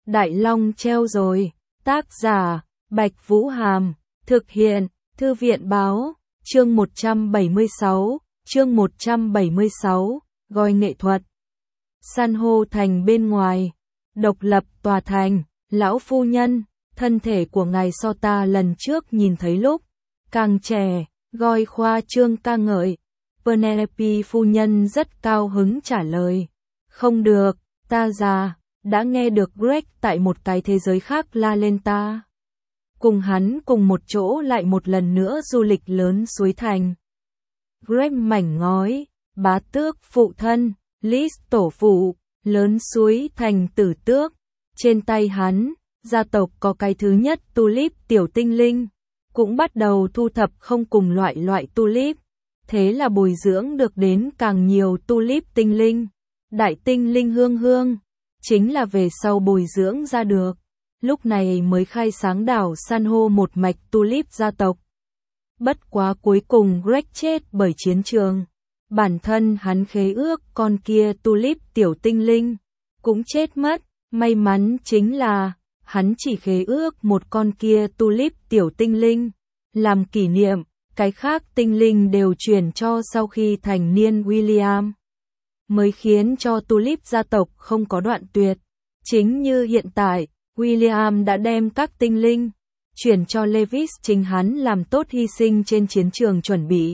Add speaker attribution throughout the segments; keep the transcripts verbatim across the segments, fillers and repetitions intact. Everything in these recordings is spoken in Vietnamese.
Speaker 1: Đại Long treo rồi. Tác giả, Bạch Vũ Hàm. Thực hiện, Thư viện Báo. Chương một trăm bảy mươi sáu. Chương một trăm bảy mươi sáu. Goi nghệ thuật. San hô thành bên ngoài. Độc lập tòa thành. Lão phu nhân, thân thể của ngài so ta lần trước nhìn thấy lúc càng trẻ. Goi khoa trương ca ngợi. Penelope phu nhân rất cao hứng trả lời. Không được, ta già. Đã nghe được Greg tại một cái thế giới khác la lên ta. Cùng hắn cùng một chỗ lại một lần nữa du lịch lớn suối thành. Greg mảnh ngói, bá tước phụ thân, Liz tổ phụ, lớn suối thành tử tước. Trên tay hắn, gia tộc có cái thứ nhất tulip tiểu tinh linh. Cũng bắt đầu thu thập không cùng loại loại tulip. Thế là bồi dưỡng được đến càng nhiều tulip tinh linh. Đại tinh linh hương hương. Chính là về sau bồi dưỡng ra được. Lúc này mới khai sáng đảo san hô một mạch tulip gia tộc. Bất quá cuối cùng Greg chết bởi chiến trường. Bản thân hắn khế ước con kia tulip tiểu tinh linh. Cũng chết mất. May mắn chính là hắn chỉ khế ước một con kia tulip tiểu tinh linh. Làm kỷ niệm, cái khác tinh linh đều chuyển cho sau khi thành niên William. Mới khiến cho tulip gia tộc không có đoạn tuyệt. Chính như hiện tại, William đã đem các tinh linh chuyển cho Lewis chính hắn làm tốt hy sinh trên chiến trường chuẩn bị.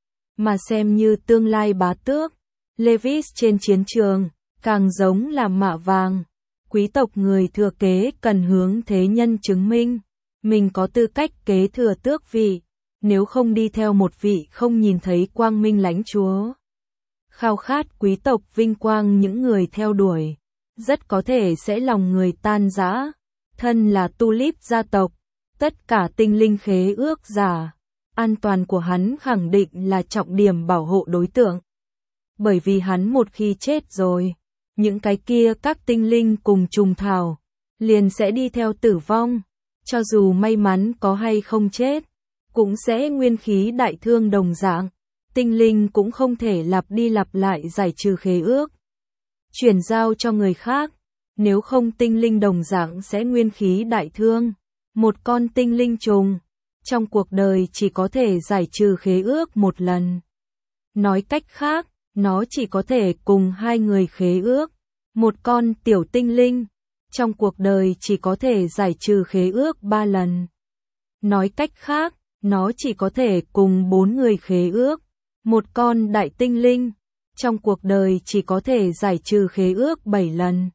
Speaker 1: Mà xem như tương lai bá tước, Lewis trên chiến trường, càng giống là mạ vàng. Quý tộc người thừa kế cần hướng thế nhân chứng minh, mình có tư cách kế thừa tước vị, nếu không đi theo một vị không nhìn thấy quang minh lãnh chúa. Khao khát quý tộc vinh quang những người theo đuổi, rất có thể sẽ lòng người tan rã. Thân là tulip gia tộc, tất cả tinh linh khế ước giả, an toàn của hắn khẳng định là trọng điểm bảo hộ đối tượng. Bởi vì hắn một khi chết rồi, những cái kia các tinh linh cùng trùng thảo, liền sẽ đi theo tử vong. Cho dù may mắn có hay không chết, cũng sẽ nguyên khí đại thương đồng dạng. Tinh linh cũng không thể lặp đi lặp lại giải trừ khế ước, chuyển giao cho người khác, nếu không tinh linh đồng dạng sẽ nguyên khí đại thương. Một con tinh linh trùng, trong cuộc đời chỉ có thể giải trừ khế ước một lần. Nói cách khác, nó chỉ có thể cùng hai người khế ước. Một con tiểu tinh linh, trong cuộc đời chỉ có thể giải trừ khế ước ba lần. Nói cách khác, nó chỉ có thể cùng bốn người khế ước. Một con đại tinh linh, trong cuộc đời chỉ có thể giải trừ khế ước bảy lần.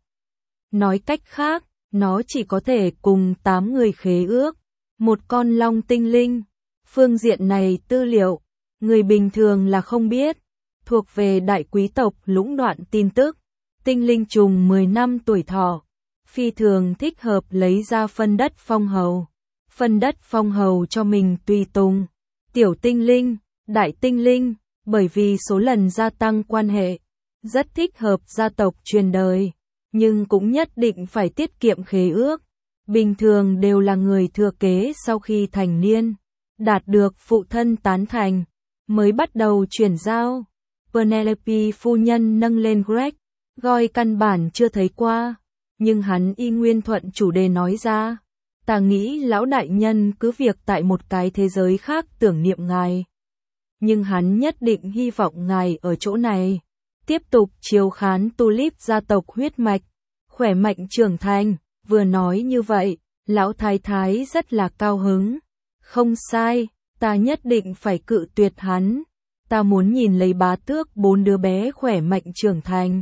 Speaker 1: Nói cách khác, nó chỉ có thể cùng tám người khế ước. Một con long tinh linh, phương diện này tư liệu, người bình thường là không biết, thuộc về đại quý tộc lũng đoạn tin tức. Tinh linh trùng mười năm tuổi thọ, phi thường thích hợp lấy ra phân đất phong hầu. Phân đất phong hầu cho mình tùy tùng. Tiểu tinh linh, đại tinh linh, bởi vì số lần gia tăng quan hệ, rất thích hợp gia tộc truyền đời, nhưng cũng nhất định phải tiết kiệm khế ước. Bình thường đều là người thừa kế sau khi thành niên, đạt được phụ thân tán thành, mới bắt đầu chuyển giao. Penelope phu nhân nâng lên Greg, Goi căn bản chưa thấy qua, nhưng hắn y nguyên thuận chủ đề nói ra. Ta nghĩ lão đại nhân cứ việc tại một cái thế giới khác tưởng niệm ngài. Nhưng hắn nhất định hy vọng ngài ở chỗ này, tiếp tục chiếu khán tulip gia tộc huyết mạch, khỏe mạnh trưởng thành. Vừa nói như vậy, lão thái thái rất là cao hứng. Không sai, ta nhất định phải cự tuyệt hắn. Ta muốn nhìn lấy bá tước bốn đứa bé khỏe mạnh trưởng thành.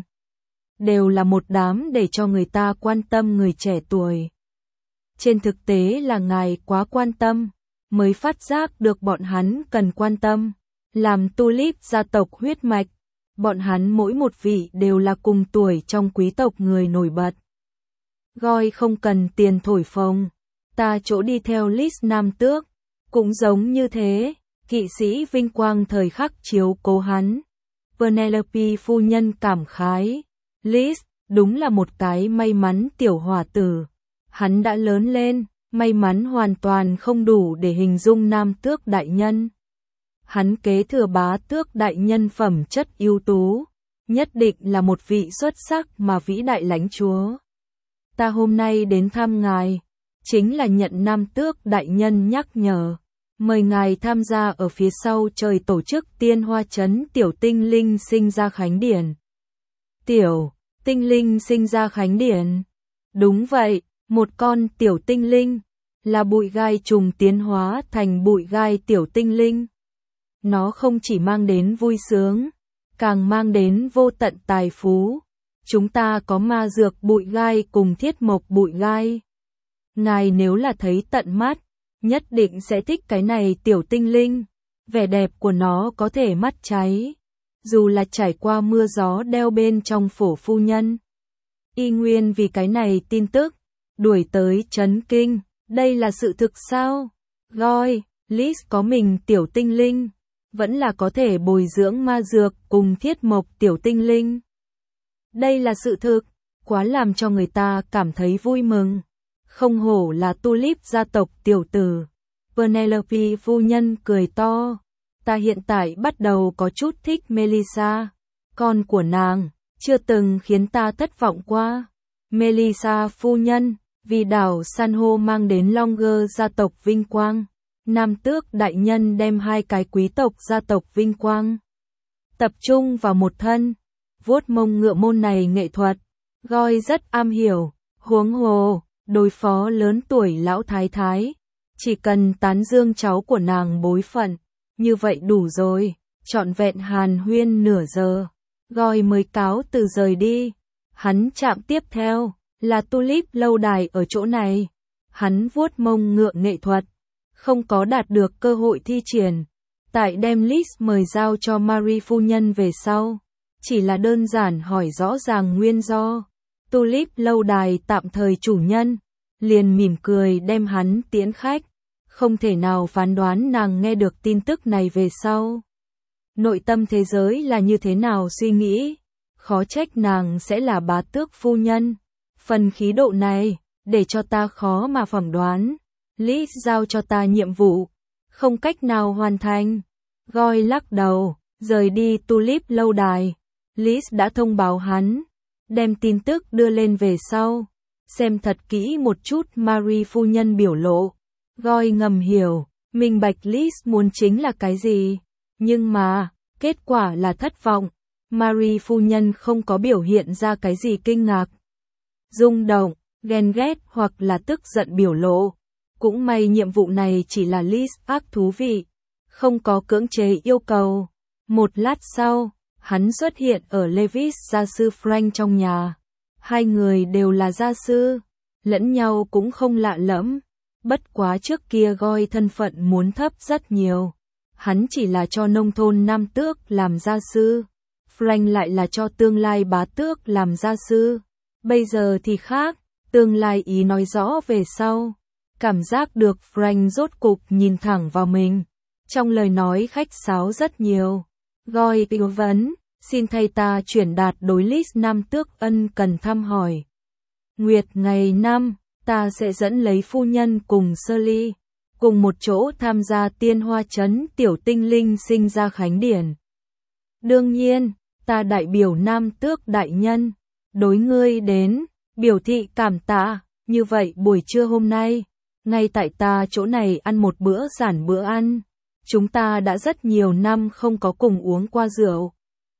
Speaker 1: Đều là một đám để cho người ta quan tâm người trẻ tuổi. Trên thực tế là ngài quá quan tâm, mới phát giác được bọn hắn cần quan tâm. Làm tulip gia tộc huyết mạch, bọn hắn mỗi một vị đều là cùng tuổi trong quý tộc người nổi bật. Goi không cần tiền thổi phồng, ta chỗ đi theo Liz nam tước, cũng giống như thế, kỵ sĩ vinh quang thời khắc chiếu cố hắn. Penelope phu nhân cảm khái, Liz, đúng là một cái may mắn tiểu hòa tử. Hắn đã lớn lên, may mắn hoàn toàn không đủ để hình dung nam tước đại nhân. Hắn kế thừa bá tước đại nhân phẩm chất ưu tú, nhất định là một vị xuất sắc mà vĩ đại lãnh chúa. ta hôm nay đến thăm ngài, chính là nhận Nam Tước đại nhân nhắc nhở, mời ngài tham gia ở phía sau trời tổ chức Tiên Hoa Trấn Tiểu Tinh Linh sinh ra khánh điển. Tiểu Tinh Linh sinh ra khánh điển? Đúng vậy, một con tiểu tinh linh, là bụi gai trùng tiến hóa thành bụi gai tiểu tinh linh. Nó không chỉ mang đến vui sướng, càng mang đến vô tận tài phú. Chúng ta có ma dược bụi gai cùng thiết mộc bụi gai. Ngài nếu là thấy tận mắt, nhất định sẽ thích cái này tiểu tinh linh. Vẻ đẹp của nó có thể mắt cháy. Dù là trải qua mưa gió đeo bên trong phổ phu nhân. Y nguyên vì cái này tin tức, đuổi tới chấn kinh. Đây là sự thực sao? Goi, Liz có mình tiểu tinh linh, vẫn là có thể bồi dưỡng ma dược cùng thiết mộc tiểu tinh linh. Đây là sự thực, quá làm cho người ta cảm thấy vui mừng. Không hổ là Tulip gia tộc tiểu tử. Penelope phu nhân cười to. Ta hiện tại bắt đầu có chút thích Melissa. Con của nàng, chưa từng khiến ta thất vọng qua. Melissa phu nhân, vì đảo san hô mang đến Longer gia tộc vinh quang. Nam Tước đại nhân đem hai cái quý tộc gia tộc vinh quang tập trung vào một thân. Vuốt mông ngựa môn này nghệ thuật, Goi rất am hiểu, huống hồ, đối phó lớn tuổi lão thái thái. Chỉ cần tán dương cháu của nàng bối phận, như vậy đủ rồi, trọn vẹn hàn huyên nửa giờ. Goi mới cáo từ rời đi. Hắn chạm tiếp theo, là Tulip lâu đài ở chỗ này. Hắn vuốt mông ngựa nghệ thuật, không có đạt được cơ hội thi triển. Tại đem list mời giao cho Marie phu nhân về sau. Chỉ là đơn giản hỏi rõ ràng nguyên do. Tulip lâu đài tạm thời chủ nhân, liền mỉm cười đem hắn tiễn khách. Không thể nào phán đoán nàng nghe được tin tức này về sau. Nội tâm thế giới là như thế nào suy nghĩ. Khó trách nàng sẽ là bá tước phu nhân. Phần khí độ này, để cho ta khó mà phỏng đoán. Liz giao cho ta nhiệm vụ, không cách nào hoàn thành. Goi lắc đầu, rời đi Tulip lâu đài. Liz đã thông báo hắn, đem tin tức đưa lên về sau. Xem thật kỹ một chút Marie phu nhân biểu lộ. Goi ngầm hiểu, minh bạch Liz muốn chính là cái gì. Nhưng mà, kết quả là thất vọng. Marie phu nhân không có biểu hiện ra cái gì kinh ngạc, rung động, ghen ghét hoặc là tức giận biểu lộ. Cũng may nhiệm vụ này chỉ là Liz ác thú vị, không có cưỡng chế yêu cầu. Một lát sau, hắn xuất hiện ở Levis gia sư Frank trong nhà. Hai người đều là gia sư, lẫn nhau cũng không lạ lẫm. Bất quá trước kia Goi thân phận muốn thấp rất nhiều. Hắn chỉ là cho nông thôn Nam Tước làm gia sư. Frank lại là cho tương lai bá tước làm gia sư. Bây giờ thì khác, tương lai ý nói rõ về sau. Cảm giác được Frank rốt cục nhìn thẳng vào mình. Trong lời nói khách sáo rất nhiều. Goi tư vấn, xin thay ta chuyển đạt đối list Nam Tước ân cần thăm hỏi. Nguyệt ngày năm, ta sẽ dẫn lấy phu nhân cùng Shirley, cùng một chỗ tham gia Tiên Hoa Trấn Tiểu Tinh Linh sinh ra khánh điển. Đương nhiên, ta đại biểu Nam Tước đại nhân, đối ngươi đến, biểu thị cảm tạ. Như vậy buổi trưa hôm nay, ngay tại ta chỗ này ăn một bữa giản bữa ăn. Chúng ta đã rất nhiều năm không có cùng uống qua rượu.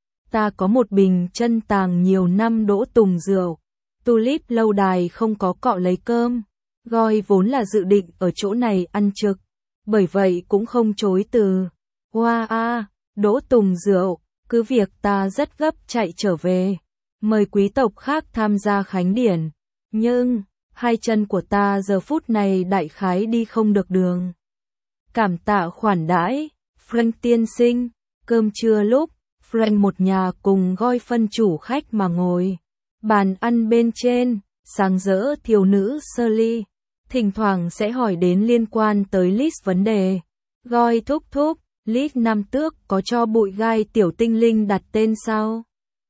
Speaker 1: Ta có một bình chân tàng nhiều năm đỗ tùng rượu. Tulip lâu đài không có cọ lấy cơm. Goi vốn là dự định ở chỗ này ăn trực, bởi vậy cũng không chối từ. Hoa a, đỗ tùng rượu, cứ việc ta rất gấp chạy trở về. Mời quý tộc khác tham gia khánh điển. Nhưng, hai chân của ta giờ phút này đại khái đi không được đường. Cảm tạ khoản đãi, Frank tiên sinh. Cơm trưa lúc, Frank một nhà cùng Goi phân chủ khách mà ngồi. Bàn ăn bên trên, sáng rỡ thiếu nữ Shirley. Thỉnh thoảng sẽ hỏi đến liên quan tới Liz vấn đề. Goi thúc thúc, Liz Nam Tước có cho bụi gai tiểu tinh linh đặt tên sao?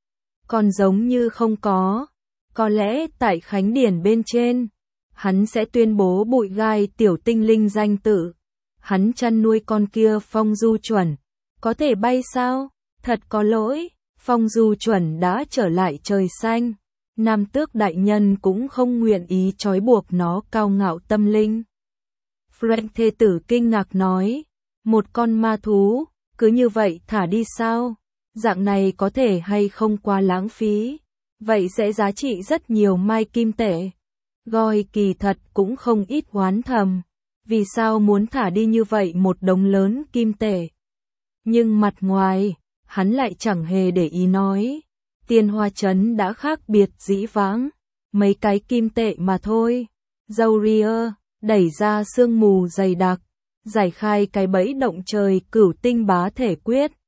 Speaker 1: Còn giống như không có. Có lẽ tại khánh điển bên trên, hắn sẽ tuyên bố bụi gai tiểu tinh linh danh tự. Hắn chăn nuôi con kia Phong Du Chuẩn, có thể bay sao? Thật có lỗi, Phong Du Chuẩn đã trở lại trời xanh. Nam tước đại nhân cũng không nguyện ý trói buộc nó cao ngạo tâm linh. Frank thê tử kinh ngạc nói, một con ma thú, cứ như vậy thả đi sao? Dạng này có thể hay không quá lãng phí? Vậy sẽ giá trị rất nhiều mai kim tệ. Goi kỳ thật cũng không ít oán thầm. Vì sao muốn thả đi như vậy một đống lớn kim tệ? Nhưng mặt ngoài, hắn lại chẳng hề để ý nói. Tiên Hoa Trấn đã khác biệt dĩ vãng. Mấy cái kim tệ mà thôi. Zaurier đẩy ra sương mù dày đặc, giải khai cái bẫy động trời cửu tinh bá thể quyết,